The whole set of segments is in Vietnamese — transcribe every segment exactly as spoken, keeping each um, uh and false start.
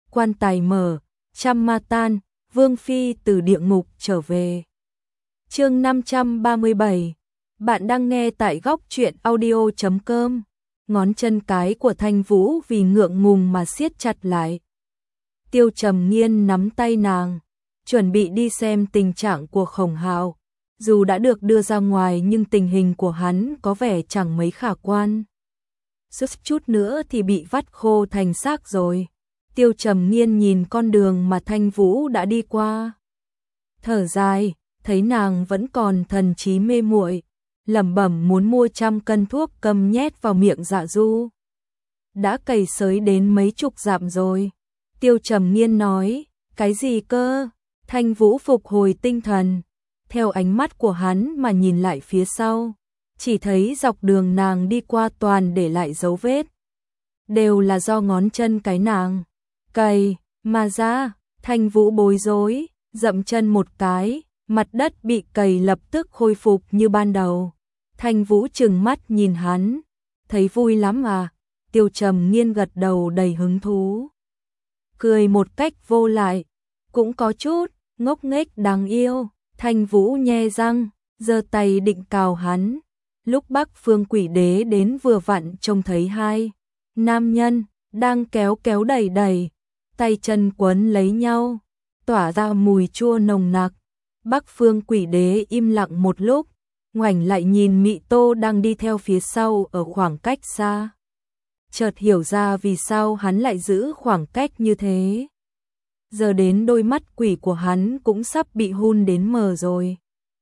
quan tài mở, trăm ma tan, Vương Phi từ địa ngục trở về. Chương năm trăm ba mươi bảy. Bạn đang nghe tại góc truyện audio chấm com. Ngón chân cái của Thanh Vũ vì ngượng ngùng mà siết chặt lại. Tiêu Trầm Nghiên nắm tay nàng, chuẩn bị đi xem tình trạng của Khổng Hạo. Dù đã được đưa ra ngoài nhưng tình hình của hắn có vẻ chẳng mấy khả quan. Suýt chút nữa thì bị vắt khô thành xác rồi. Tiêu Trầm Nghiên nhìn con đường mà Thanh Vũ đã đi qua. Thở dài, thấy nàng vẫn còn thần trí mê muội, lẩm bẩm muốn mua trăm cân thuốc cầm nhét vào miệng Dạ Du. Đã cày xới đến mấy chục dặm rồi. Tiêu Trầm Nghiên nói, cái gì cơ? Thanh Vũ phục hồi tinh thần, theo ánh mắt của hắn mà nhìn lại phía sau, chỉ thấy dọc đường nàng đi qua toàn để lại dấu vết. Đều là do ngón chân cái nàng cày mà ra. Thanh Vũ bối rối, dậm chân một cái, mặt đất bị cày lập tức khôi phục như ban đầu. Thanh Vũ trừng mắt nhìn hắn, thấy vui lắm à? Tiêu Trầm Nghiên gật đầu đầy hứng thú, cười một cách vô lại, cũng có chút ngốc nghếch đáng yêu. Thanh Vũ nhe răng, giơ tay định cào hắn. Lúc Bắc Phương Quỷ Đế đến vừa vặn trông thấy hai nam nhân đang kéo kéo đẩy đẩy, tay chân quấn lấy nhau, tỏa ra mùi chua nồng nặc. Bắc Phương Quỷ Đế im lặng một lúc, ngoảnh lại nhìn Mị Tô đang đi theo phía sau ở khoảng cách xa. Chợt hiểu ra vì sao hắn lại giữ khoảng cách như thế. Giờ đến đôi mắt quỷ của hắn cũng sắp bị hun đến mờ rồi.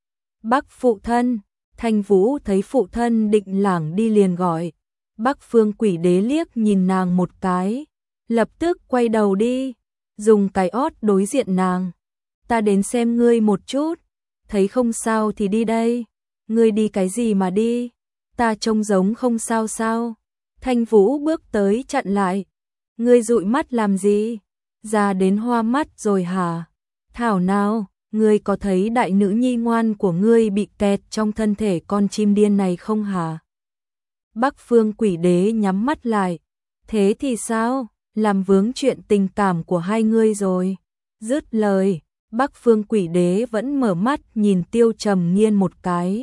Bắc phụ thân. Thanh Vũ thấy phụ thân định lảng đi liền gọi. Bắc Phương Quỷ Đế liếc nhìn nàng một cái, lập tức quay đầu đi, dùng cái ót đối diện nàng. Ta đến xem ngươi một chút, thấy không sao thì đi đây. Ngươi đi cái gì mà đi, ta trông giống không sao sao? Thanh Vũ bước tới chặn lại. Ngươi dụi mắt làm gì? Ra đến hoa mắt rồi hả? Thảo nào, ngươi có thấy đại nữ nhi ngoan của ngươi bị kẹt trong thân thể con chim điên này không hả? Bắc Phương Quỷ Đế nhắm mắt lại. Thế thì sao? Làm vướng chuyện tình cảm của hai ngươi rồi. Dứt lời, Bắc Phương Quỷ Đế vẫn mở mắt nhìn Tiêu Trầm Nghiên một cái.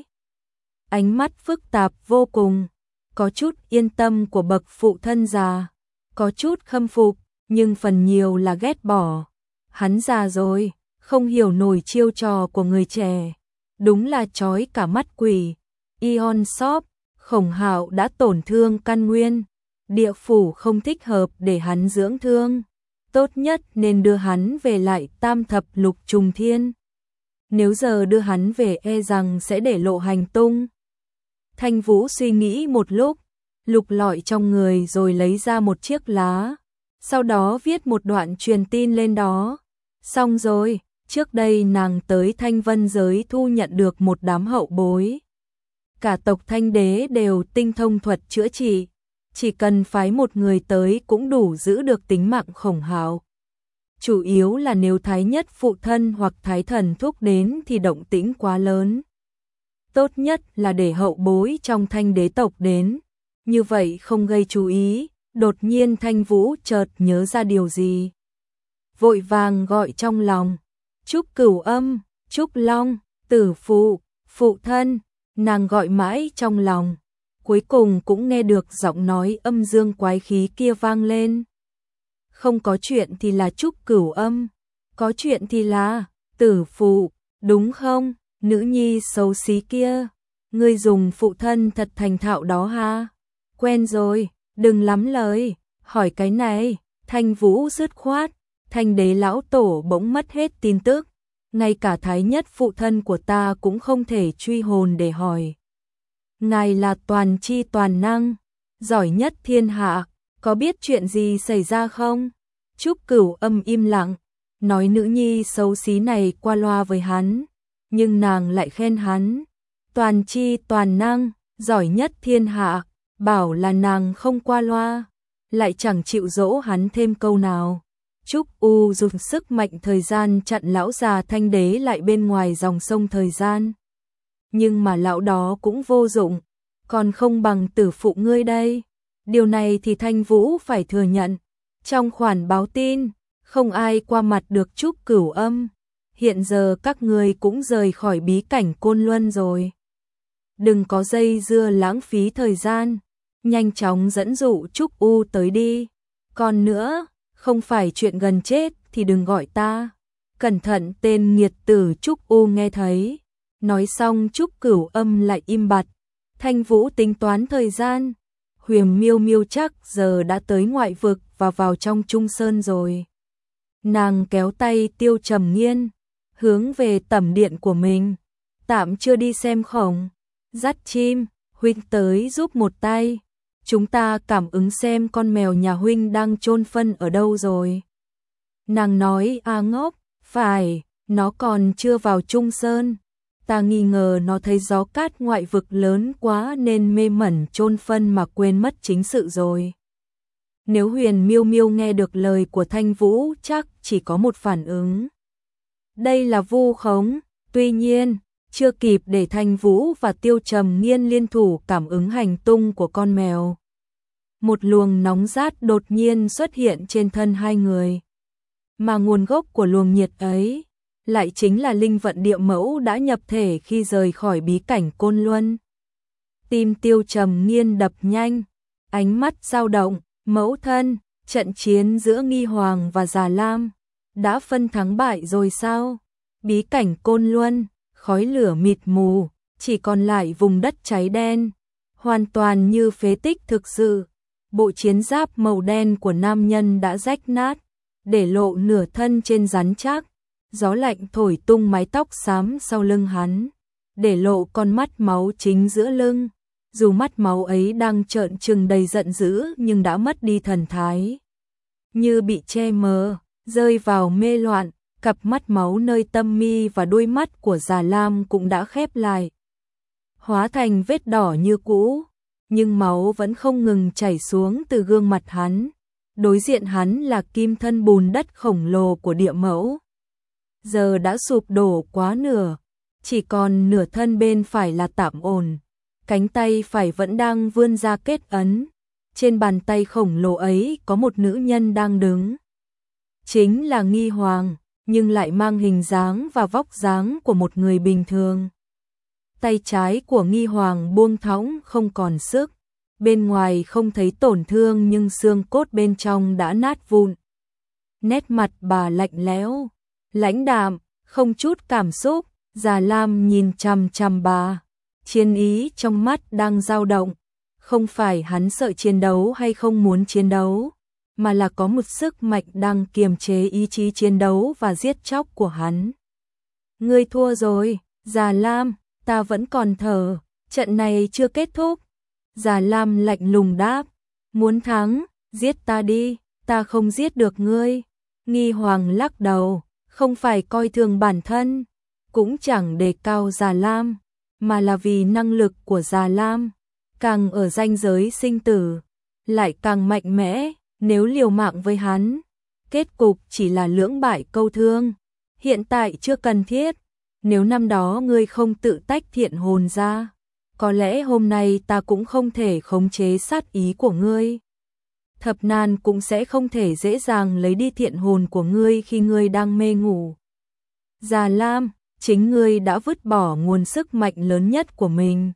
Ánh mắt phức tạp vô cùng, có chút yên tâm của bậc phụ thân già, có chút khâm phục, nhưng phần nhiều là ghét bỏ. Hắn già rồi, không hiểu nổi chiêu trò của người trẻ, đúng là chói cả mắt quỷ. Ion Shop, Khổng Hạo đã tổn thương căn nguyên, địa phủ không thích hợp để hắn dưỡng thương, tốt nhất nên đưa hắn về lại Tam Thập Lục Trùng Thiên. Nếu giờ đưa hắn về e rằng sẽ để lộ hành tung. Thanh Vũ suy nghĩ một lúc, lục lọi trong người rồi lấy ra một chiếc lá, sau đó viết một đoạn truyền tin lên đó. Xong rồi, trước đây nàng tới Thanh Vân giới thu nhận được một đám hậu bối. Cả tộc Thanh Đế đều tinh thông thuật chữa trị, chỉ cần phái một người tới cũng đủ giữ được tính mạng Khổng Hạo. Chủ yếu là nếu Thái Nhất phụ thân hoặc Thái Thần thúc đến thì động tĩnh quá lớn. Tốt nhất là để hậu bối trong Thanh Đế tộc đến, như vậy không gây chú ý. Đột nhiên Thanh Vũ chợt nhớ ra điều gì, vội vàng gọi trong lòng, Trúc Cửu Âm, Trúc Long, Tử Phụ, phụ thân. Nàng gọi mãi trong lòng, cuối cùng cũng nghe được giọng nói âm dương quái khí kia vang lên. Không có chuyện thì là Trúc Cửu Âm, có chuyện thì là Tử Phụ, đúng không? Nữ nhi xấu xí kia, ngươi dùng phụ thân thật thành thạo đó ha. Quen rồi, đừng lắm lời, hỏi cái này. Thanh Vũ dứt khoát. Thanh Đế lão tổ bỗng mất hết tin tức, ngay cả Thái Nhất phụ thân của ta cũng không thể truy hồn để hỏi. Ngài là toàn chi toàn năng, giỏi nhất thiên hạ, có biết chuyện gì xảy ra không? Trúc Cửu Âm im lặng, nói nữ nhi xấu xí này qua loa với hắn, nhưng nàng lại khen hắn toàn chi toàn năng, giỏi nhất thiên hạ, bảo là nàng không qua loa, lại chẳng chịu dỗ hắn thêm câu nào. Trúc U dùng sức mạnh thời gian chặn lão già Thanh Đế lại bên ngoài dòng sông thời gian. Nhưng mà lão đó cũng vô dụng, còn không bằng tử phụ ngươi đây. Điều này thì Thanh Vũ phải thừa nhận. Trong khoản báo tin, không ai qua mặt được Trúc Cửu Âm. Hiện giờ các ngươi cũng rời khỏi bí cảnh Côn Luân rồi. Đừng có dây dưa lãng phí thời gian, nhanh chóng dẫn dụ Trúc U tới đi. Còn nữa, không phải chuyện gần chết thì đừng gọi ta. Cẩn thận tên nghiệt tử Trúc U nghe thấy. Nói xong Trúc Cửu Âm lại im bặt. Thanh Vũ tính toán thời gian. Huyền Miêu Miêu chắc giờ đã tới ngoại vực và vào trong Trung Sơn rồi. Nàng kéo tay Tiêu Trầm Nghiên, hướng về tẩm điện của mình. Tạm chưa đi xem khổng. Dắt chim, huynh tới giúp một tay. Chúng ta cảm ứng xem con mèo nhà huynh đang chôn phân ở đâu rồi. Nàng nói a ngốc, phải, nó còn chưa vào Trung Sơn. Ta nghi ngờ nó thấy gió cát ngoại vực lớn quá nên mê mẩn chôn phân mà quên mất chính sự rồi. Nếu Huyền Miêu Miêu nghe được lời của Thanh Vũ chắc chỉ có một phản ứng. Đây là vu khống, tuy nhiên, chưa kịp để Thanh Vũ và Tiêu Trầm Nghiên liên thủ cảm ứng hành tung của con mèo. Một luồng nóng rát đột nhiên xuất hiện trên thân hai người. Mà nguồn gốc của luồng nhiệt ấy lại chính là linh vận địa mẫu đã nhập thể khi rời khỏi bí cảnh Côn Luân. Tim Tiêu Trầm Nghiên đập nhanh, ánh mắt dao động, mẫu thân, trận chiến giữa Nghi Hoàng và Già Lam đã phân thắng bại rồi sao? Bí cảnh Côn Luân, khói lửa mịt mù, chỉ còn lại vùng đất cháy đen, hoàn toàn như phế tích thực sự. Bộ chiến giáp màu đen của nam nhân đã rách nát, để lộ nửa thân trên rắn chắc. Gió lạnh thổi tung mái tóc xám sau lưng hắn, để lộ con mắt máu chính giữa lưng. Dù mắt máu ấy đang trợn trừng đầy giận dữ nhưng đã mất đi thần thái. Như bị che mờ, rơi vào mê loạn, cặp mắt máu nơi tâm mi và đuôi mắt của Già Lam cũng đã khép lại. Hóa thành vết đỏ như cũ, nhưng máu vẫn không ngừng chảy xuống từ gương mặt hắn. Đối diện hắn là kim thân bùn đất khổng lồ của địa mẫu. Giờ đã sụp đổ quá nửa, chỉ còn nửa thân bên phải là tạm ổn. Cánh tay phải vẫn đang vươn ra kết ấn. Trên bàn tay khổng lồ ấy có một nữ nhân đang đứng. Chính là Nghi Hoàng, nhưng lại mang hình dáng và vóc dáng của một người bình thường. Tay trái của Nghi Hoàng buông thõng không còn sức. Bên ngoài không thấy tổn thương nhưng xương cốt bên trong đã nát vụn. Nét mặt bà lạnh lẽo, lãnh đạm, không chút cảm xúc. Già Lam nhìn chằm chằm bà, chiến ý trong mắt đang dao động. Không phải hắn sợ chiến đấu hay không muốn chiến đấu, mà là có một sức mạnh đang kiềm chế ý chí chiến đấu và giết chóc của hắn. Ngươi thua rồi, Già Lam, ta vẫn còn thở, trận này chưa kết thúc. Già Lam lạnh lùng đáp, muốn thắng, giết ta đi, ta không giết được ngươi. Nghi Hoàng lắc đầu, không phải coi thường bản thân, cũng chẳng đề cao Già Lam, mà là vì năng lực của Già Lam, càng ở ranh giới sinh tử, lại càng mạnh mẽ. Nếu liều mạng với hắn, kết cục chỉ là lưỡng bại câu thương. Hiện tại chưa cần thiết, nếu năm đó ngươi không tự tách thiện hồn ra, có lẽ hôm nay ta cũng không thể khống chế sát ý của ngươi. Thập Nan cũng sẽ không thể dễ dàng lấy đi thiện hồn của ngươi khi ngươi đang mê ngủ. Già Lam, chính ngươi đã vứt bỏ nguồn sức mạnh lớn nhất của mình.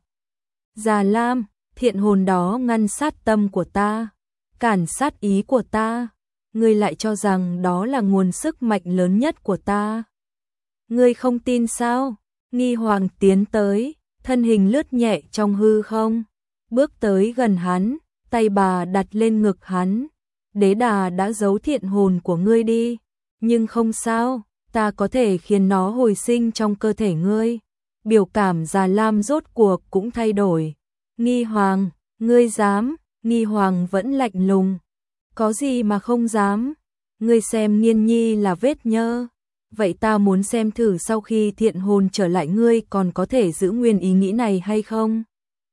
Già Lam, thiện hồn đó ngăn sát tâm của ta, cản sát ý của ta. Ngươi lại cho rằng đó là nguồn sức mạnh lớn nhất của ta. Ngươi không tin sao? Nghi Hoàng tiến tới, thân hình lướt nhẹ trong hư không, bước tới gần hắn, tay bà đặt lên ngực hắn. Đế đà đã giấu thiện hồn của ngươi đi, nhưng không sao, ta có thể khiến nó hồi sinh trong cơ thể ngươi. Biểu cảm Già Lam rốt cuộc cũng thay đổi. Nghi Hoàng, ngươi dám? Nghi Hoàng vẫn lạnh lùng. Có gì mà không dám? Ngươi xem Nghiên Nhi là vết nhơ. Vậy ta muốn xem thử sau khi thiện hồn trở lại ngươi còn có thể giữ nguyên ý nghĩ này hay không?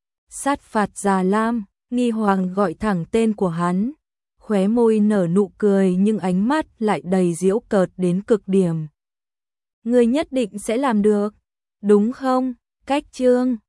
Sát phạt Già Lam, Nghi Hoàng gọi thẳng tên của hắn. Khóe môi nở nụ cười nhưng ánh mắt lại đầy giễu cợt đến cực điểm. Ngươi nhất định sẽ làm được, đúng không? Cách Trương